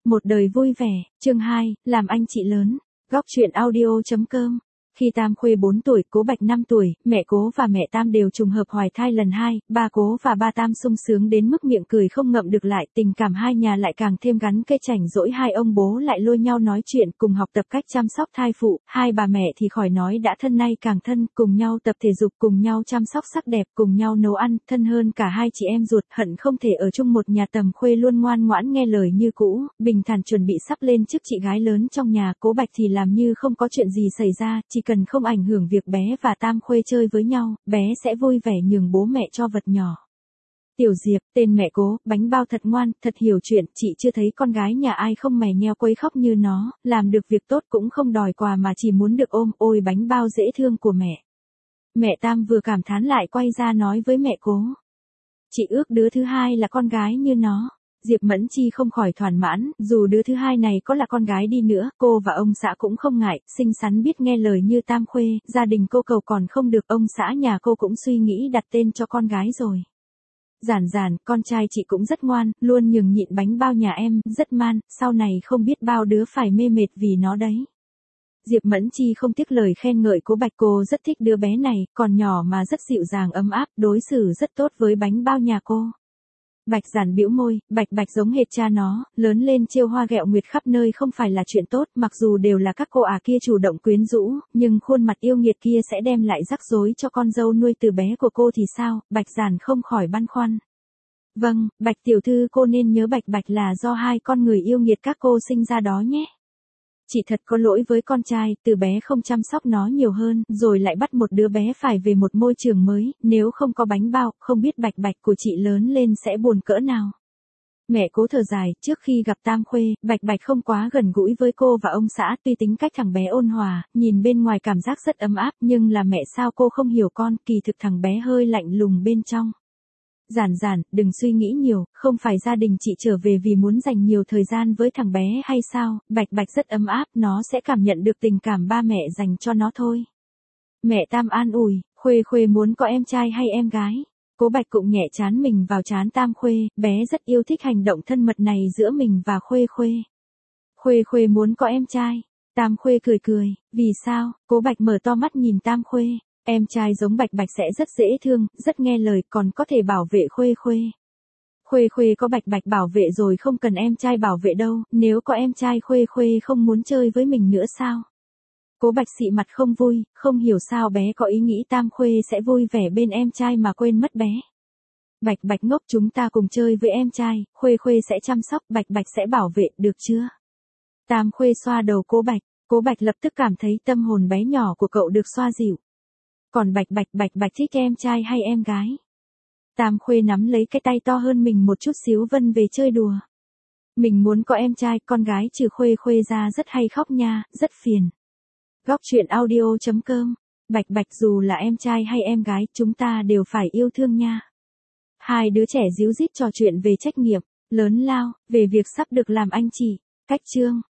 Một đời vui vẻ, chương 2, làm anh chị lớn. Góc truyện audio.com. Khi Tam Khuê 4 tuổi, Cố Bạch 5 tuổi, mẹ Cố và mẹ Tam đều trùng hợp hoài thai lần 2, ba Cố và ba Tam sung sướng đến mức miệng cười không ngậm được lại, tình cảm hai nhà lại càng thêm gắn kết, chảnh rỗi hai ông bố lại lôi nhau nói chuyện, cùng học tập cách chăm sóc thai phụ, hai bà mẹ thì khỏi nói đã thân nay càng thân, cùng nhau tập thể dục, cùng nhau chăm sóc sắc đẹp, cùng nhau nấu ăn, thân hơn cả hai chị em ruột, hận không thể ở chung một nhà. Tầm Khuê luôn ngoan ngoãn nghe lời như cũ, bình thản chuẩn bị sắp lên chức chị gái lớn trong nhà. Cố Bạch thì làm như không có chuyện gì xảy ra, chỉ cần không ảnh hưởng việc bé và Tam Khuê chơi với nhau, bé sẽ vui vẻ nhường bố mẹ cho vật nhỏ. Tiểu Diệp, tên mẹ Cố, bánh bao thật ngoan, thật hiểu chuyện, chị chưa thấy con gái nhà ai không mè nheo quấy khóc như nó, làm được việc tốt cũng không đòi quà mà chỉ muốn được ôm, ôi bánh bao dễ thương của mẹ. Mẹ Tam vừa cảm thán lại quay ra nói với mẹ Cố. Chị ước đứa thứ hai là con gái như nó. Diệp Mẫn Chi không khỏi thỏa mãn, dù đứa thứ hai này có là con gái đi nữa, cô và ông xã cũng không ngại, xinh xắn biết nghe lời như Tam Khuê, gia đình cô cầu còn không được, ông xã nhà cô cũng suy nghĩ đặt tên cho con gái rồi. Giản Giản, con trai chị cũng rất ngoan, luôn nhường nhịn bánh bao nhà em, rất man, sau này không biết bao đứa phải mê mệt vì nó đấy. Diệp Mẫn Chi không tiếc lời khen ngợi Cố Bạch, cô rất thích đứa bé này, còn nhỏ mà rất dịu dàng ấm áp, đối xử rất tốt với bánh bao nhà cô. Bạch Giản bĩu môi, Bạch giống hệt cha nó, lớn lên trêu hoa ghẹo nguyệt khắp nơi không phải là chuyện tốt, mặc dù đều là các cô kia chủ động quyến rũ, nhưng khuôn mặt yêu nghiệt kia sẽ đem lại rắc rối cho con dâu nuôi từ bé của cô thì sao? Bạch Giản không khỏi băn khoăn. Vâng, Bạch tiểu thư, cô nên nhớ Bạch là do hai con người yêu nghiệt các cô sinh ra đó nhé. Chị thật có lỗi với con trai, từ bé không chăm sóc nó nhiều hơn, rồi lại bắt một đứa bé phải về một môi trường mới, nếu không có bánh bao, không biết Bạch của chị lớn lên sẽ buồn cỡ nào. Mẹ Cố thở dài, trước khi gặp Tam Khuê, Bạch không quá gần gũi với cô và ông xã, tuy tính cách thằng bé ôn hòa, nhìn bên ngoài cảm giác rất ấm áp, nhưng là mẹ sao cô không hiểu con, kỳ thực thằng bé hơi lạnh lùng bên trong. Giản, đừng suy nghĩ nhiều, không phải gia đình chị trở về vì muốn dành nhiều thời gian với thằng bé hay sao, Bạch rất ấm áp, nó sẽ cảm nhận được tình cảm ba mẹ dành cho nó thôi. Mẹ Tam an ủi, Khuê muốn có em trai hay em gái? Cố Bạch cũng nhẹ trán mình vào trán Tam Khuê, bé rất yêu thích hành động thân mật này giữa mình và Khuê. Khuê muốn có em trai. Tam Khuê cười, vì sao? Cố Bạch mở to mắt nhìn Tam Khuê. Em trai giống Bạch sẽ rất dễ thương, rất nghe lời, còn có thể bảo vệ Khuê. Khuê có Bạch bảo vệ rồi, không cần em trai bảo vệ đâu, nếu có em trai Khuê không muốn chơi với mình nữa sao? Cố Bạch xị mặt không vui, không hiểu sao bé có ý nghĩ Tam Khuê sẽ vui vẻ bên em trai mà quên mất bé. Bạch ngốc, chúng ta cùng chơi với em trai, Khuê sẽ chăm sóc, Bạch sẽ bảo vệ, được chưa? Tam Khuê xoa đầu Cố Bạch lập tức cảm thấy tâm hồn bé nhỏ của cậu được xoa dịu. Còn Bạch thích em trai hay em gái? Tam Khuê nắm lấy cái tay to hơn mình một chút xíu vân về chơi đùa. Mình muốn có em trai, con gái trừ Khuê ra rất hay khóc nha, rất phiền. Góc truyện audio.com. Bạch dù là em trai hay em gái, chúng ta đều phải yêu thương nha. Hai đứa trẻ díu dít trò chuyện về trách nhiệm, lớn lao, về việc sắp được làm anh chị. Cách chương.